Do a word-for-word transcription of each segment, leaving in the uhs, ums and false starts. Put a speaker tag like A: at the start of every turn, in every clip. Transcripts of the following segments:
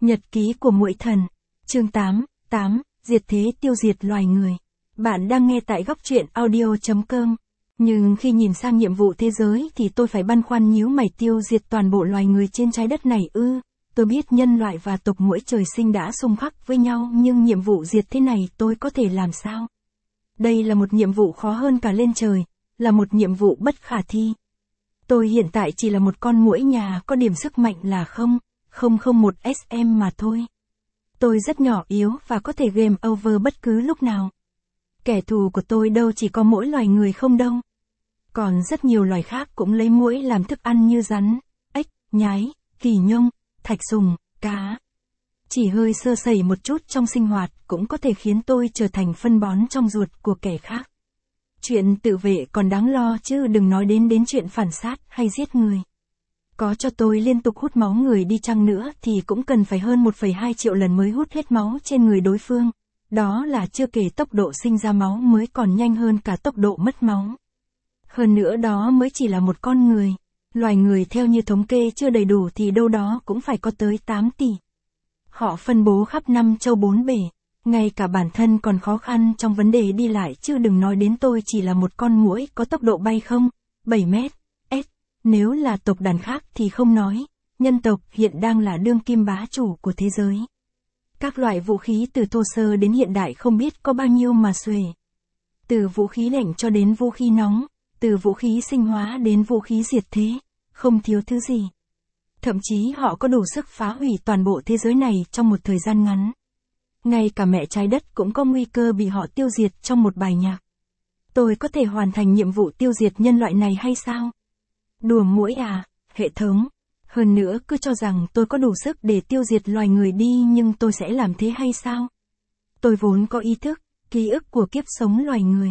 A: Nhật ký của muỗi thần. Chương tám, tám, diệt thế tiêu diệt loài người. Bạn đang nghe tại góc truyện audio chấm com. Nhưng khi nhìn sang nhiệm vụ thế giới thì tôi phải băn khoăn nhíu mày, tiêu diệt toàn bộ loài người trên trái đất này ư? Tôi biết nhân loại và tộc muỗi trời sinh đã xung khắc với nhau, nhưng nhiệm vụ diệt thế này tôi có thể làm sao? Đây là một nhiệm vụ khó hơn cả lên trời, là một nhiệm vụ bất khả thi. Tôi hiện tại chỉ là một con muỗi nhà có điểm sức mạnh là không phẩy không không một S M mà thôi. Tôi rất nhỏ yếu và có thể game over bất cứ lúc nào. Kẻ thù của tôi đâu chỉ có mỗi loài người không đâu. Còn rất nhiều loài khác cũng lấy muỗi làm thức ăn như rắn, ếch, nhái, kỳ nhông, thạch sùng, cá. Chỉ hơi sơ sẩy một chút trong sinh hoạt cũng có thể khiến tôi trở thành phân bón trong ruột của kẻ khác. Chuyện tự vệ còn đáng lo chứ đừng nói đến đến chuyện phản sát hay giết người. Có cho tôi liên tục hút máu người đi chăng nữa thì cũng cần phải hơn một phẩy hai triệu lần mới hút hết máu trên người đối phương. Đó là chưa kể tốc độ sinh ra máu mới còn nhanh hơn cả tốc độ mất máu. Hơn nữa đó mới chỉ là một con người. Loài người theo như thống kê chưa đầy đủ thì đâu đó cũng phải có tới tám tỷ. Họ phân bố khắp năm châu bốn bể. Ngay cả bản thân còn khó khăn trong vấn đề đi lại chứ đừng nói đến tôi chỉ là một con muỗi có tốc độ bay không, bảy mét, S. Nếu là tộc đàn khác thì không nói, nhân tộc hiện đang là đương kim bá chủ của thế giới. Các loại vũ khí từ thô sơ đến hiện đại không biết có bao nhiêu mà xuể. Từ vũ khí lạnh cho đến vũ khí nóng, từ vũ khí sinh hóa đến vũ khí diệt thế, không thiếu thứ gì. Thậm chí họ có đủ sức phá hủy toàn bộ thế giới này trong một thời gian ngắn. Ngay cả mẹ trái đất cũng có nguy cơ bị họ tiêu diệt trong một bài nhạc. Tôi có thể hoàn thành nhiệm vụ tiêu diệt nhân loại này hay sao? Đùa muỗi à, hệ thống. Hơn nữa cứ cho rằng tôi có đủ sức để tiêu diệt loài người đi, nhưng tôi sẽ làm thế hay sao? Tôi vốn có ý thức, ký ức của kiếp sống loài người.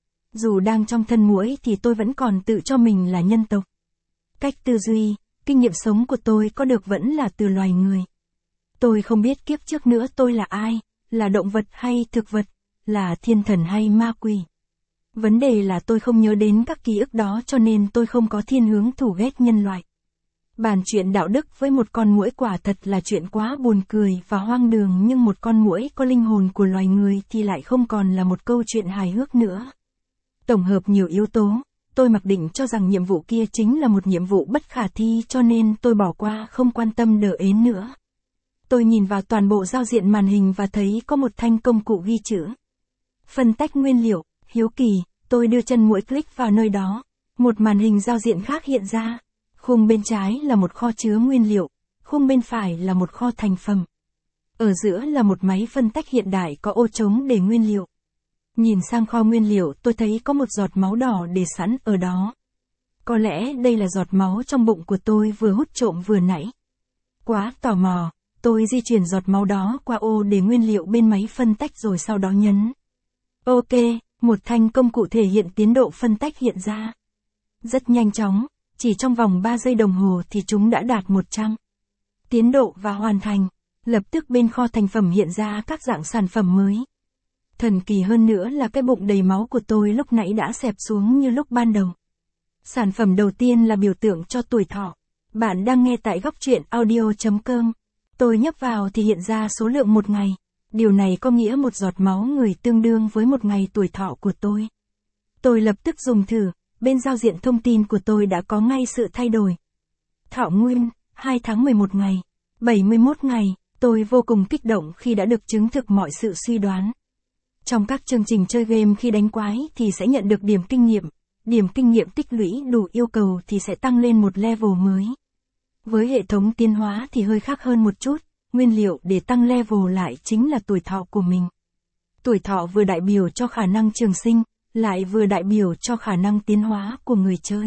A: Dù đang trong thân muỗi thì tôi vẫn còn tự cho mình là nhân tộc. Cách tư duy, kinh nghiệm sống của tôi có được vẫn là từ loài người. Tôi không biết kiếp trước nữa tôi là ai, là động vật hay thực vật, là thiên thần hay ma quỷ. Vấn đề là tôi không nhớ đến các ký ức đó cho nên tôi không có thiên hướng thù ghét nhân loại. Bàn chuyện đạo đức với một con muỗi quả thật là chuyện quá buồn cười và hoang đường, nhưng một con muỗi có linh hồn của loài người thì lại không còn là một câu chuyện hài hước nữa. Tổng hợp nhiều yếu tố, tôi mặc định cho rằng nhiệm vụ kia chính là một nhiệm vụ bất khả thi cho nên tôi bỏ qua không quan tâm đỡ ến nữa. Tôi nhìn vào toàn bộ giao diện màn hình và thấy có một thanh công cụ ghi chữ. Phân tách nguyên liệu, hiếu kỳ, tôi đưa chân muỗi click vào nơi đó. Một màn hình giao diện khác hiện ra. Khung bên trái là một kho chứa nguyên liệu, khung bên phải là một kho thành phẩm. Ở giữa là một máy phân tách hiện đại có ô trống để nguyên liệu. Nhìn sang kho nguyên liệu tôi thấy có một giọt máu đỏ để sẵn ở đó. Có lẽ đây là giọt máu trong bụng của tôi vừa hút trộm vừa nãy. Quá tò mò. Tôi di chuyển giọt máu đó qua ô để nguyên liệu bên máy phân tách rồi sau đó nhấn. Ok, một thanh công cụ thể hiện tiến độ phân tách hiện ra. Rất nhanh chóng, chỉ trong vòng ba giây đồng hồ thì chúng đã đạt một trăm. Tiến độ và hoàn thành. Lập tức bên kho thành phẩm hiện ra các dạng sản phẩm mới. Thần kỳ hơn nữa là cái bụng đầy máu của tôi lúc nãy đã xẹp xuống như lúc ban đầu. Sản phẩm đầu tiên là biểu tượng cho tuổi thọ. Bạn đang nghe tại góc truyện audio chấm com. Tôi nhấp vào thì hiện ra số lượng một ngày. Điều này có nghĩa một giọt máu người tương đương với một ngày tuổi thọ của tôi. Tôi lập tức dùng thử, bên giao diện thông tin của tôi đã có ngay sự thay đổi. Thọ nguyên, hai tháng mười một ngày, bảy mươi mốt ngày, tôi vô cùng kích động khi đã được chứng thực mọi sự suy đoán. Trong các chương trình chơi game khi đánh quái thì sẽ nhận được điểm kinh nghiệm. Điểm kinh nghiệm tích lũy đủ yêu cầu thì sẽ tăng lên một level mới. Với hệ thống tiến hóa thì hơi khác hơn một chút, nguyên liệu để tăng level lại chính là tuổi thọ của mình. Tuổi thọ vừa đại biểu cho khả năng trường sinh, lại vừa đại biểu cho khả năng tiến hóa của người chơi.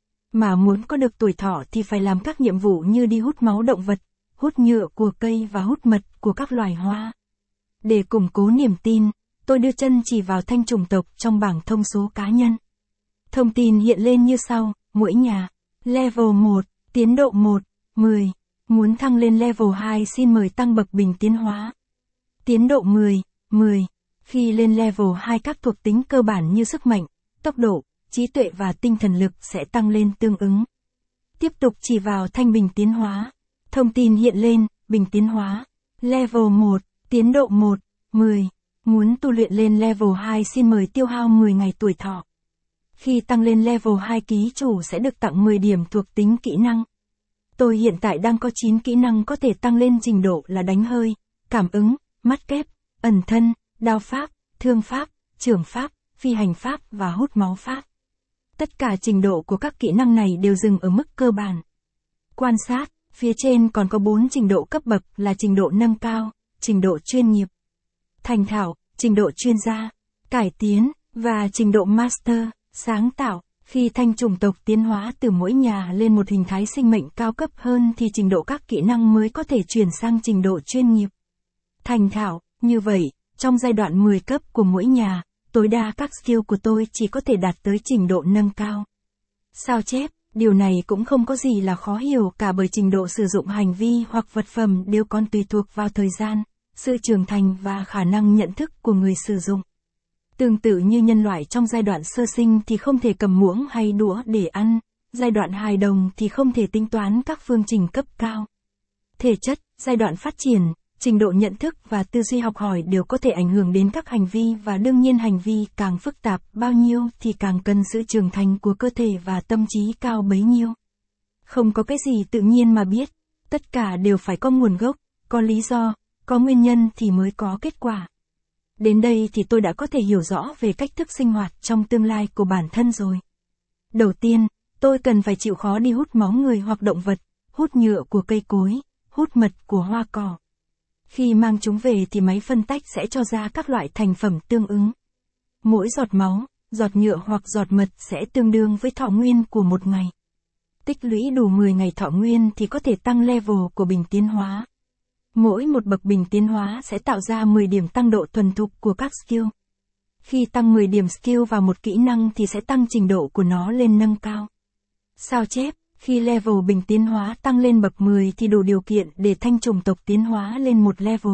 A: Mà muốn có được tuổi thọ thì phải làm các nhiệm vụ như đi hút máu động vật, hút nhựa của cây và hút mật của các loài hoa. Để củng cố niềm tin, tôi đưa chân chỉ vào thanh chủng tộc trong bảng thông số cá nhân. Thông tin hiện lên như sau, muỗi nhà, level một. Tiến độ một, mười. Muốn thăng lên level hai xin mời tăng bậc bình tiến hóa. Tiến độ mười, mười. Khi lên level hai các thuộc tính cơ bản như sức mạnh, tốc độ, trí tuệ và tinh thần lực sẽ tăng lên tương ứng. Tiếp tục chỉ vào thanh bình tiến hóa. Thông tin hiện lên, bình tiến hóa, Level một, tiến độ một, mười. Muốn tu luyện lên level hai xin mời tiêu hao mười ngày tuổi thọ. Khi tăng lên level hai ký chủ sẽ được tặng mười điểm thuộc tính kỹ năng. Tôi hiện tại đang có chín kỹ năng có thể tăng lên trình độ là đánh hơi, cảm ứng, mắt kép, ẩn thân, đao pháp, thương pháp, trường pháp, phi hành pháp và hút máu pháp. Tất cả trình độ của các kỹ năng này đều dừng ở mức cơ bản. Quan sát, phía trên còn có bốn trình độ cấp bậc là trình độ nâng cao, trình độ chuyên nghiệp, thành thạo, trình độ chuyên gia, cải tiến, và trình độ master, sáng tạo. Khi thanh chủng tộc tiến hóa từ mỗi nhà lên một hình thái sinh mệnh cao cấp hơn thì trình độ các kỹ năng mới có thể chuyển sang trình độ chuyên nghiệp, thành thạo. Như vậy, trong giai đoạn mười cấp của mỗi nhà, tối đa các skill của tôi chỉ có thể đạt tới trình độ nâng cao. Sao chép, điều này cũng không có gì là khó hiểu cả bởi trình độ sử dụng hành vi hoặc vật phẩm đều còn tùy thuộc vào thời gian, sự trưởng thành và khả năng nhận thức của người sử dụng. Tương tự như nhân loại trong giai đoạn sơ sinh thì không thể cầm muỗng hay đũa để ăn, giai đoạn hài đồng thì không thể tính toán các phương trình cấp cao. Thể chất, giai đoạn phát triển, trình độ nhận thức và tư duy học hỏi đều có thể ảnh hưởng đến các hành vi và đương nhiên hành vi càng phức tạp bao nhiêu thì càng cần sự trưởng thành của cơ thể và tâm trí cao bấy nhiêu. Không có cái gì tự nhiên mà biết, tất cả đều phải có nguồn gốc, có lý do, có nguyên nhân thì mới có kết quả. Đến đây thì tôi đã có thể hiểu rõ về cách thức sinh hoạt trong tương lai của bản thân rồi. Đầu tiên, tôi cần phải chịu khó đi hút máu người hoặc động vật, hút nhựa của cây cối, hút mật của hoa cỏ. Khi mang chúng về thì máy phân tách sẽ cho ra các loại thành phẩm tương ứng. Mỗi giọt máu, giọt nhựa hoặc giọt mật sẽ tương đương với thọ nguyên của một ngày. Tích lũy đủ mười ngày thọ nguyên thì có thể tăng level của bình tiến hóa. Mỗi một bậc bình tiến hóa sẽ tạo ra mười điểm tăng độ thuần thục của các skill. Khi tăng mười điểm skill vào một kỹ năng thì sẽ tăng trình độ của nó lên nâng cao. Sao chép, khi level bình tiến hóa tăng lên bậc mười thì đủ điều kiện để thanh chủng tộc tiến hóa lên một level.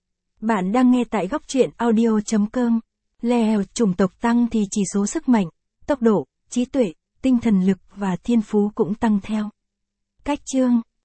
A: Bạn đang nghe tại góc truyện audio chấm com. Level chủng tộc tăng thì chỉ số sức mạnh, tốc độ, trí tuệ, tinh thần lực và thiên phú cũng tăng theo. Cách chương,